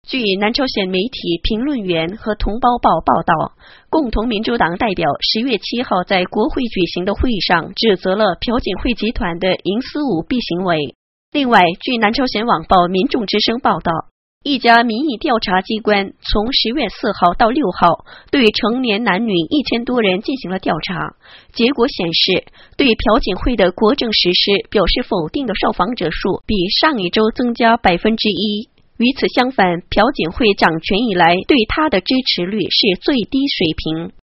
据南朝鲜媒体评论员和同胞报报道，共同民主党代表10月7号在国会举行的会议上指责了朴槿惠集团的营私舞弊行为。另外，据南朝鲜网报民众之声报道，一家民意调查机关从10月4号到6号对成年男女1000多人进行了调查，结果显示，对朴槿惠的国政实施表示否定的受访者数比上一周增加1%。与此相反，朴槿惠掌权以来对他的支持率是最低水平。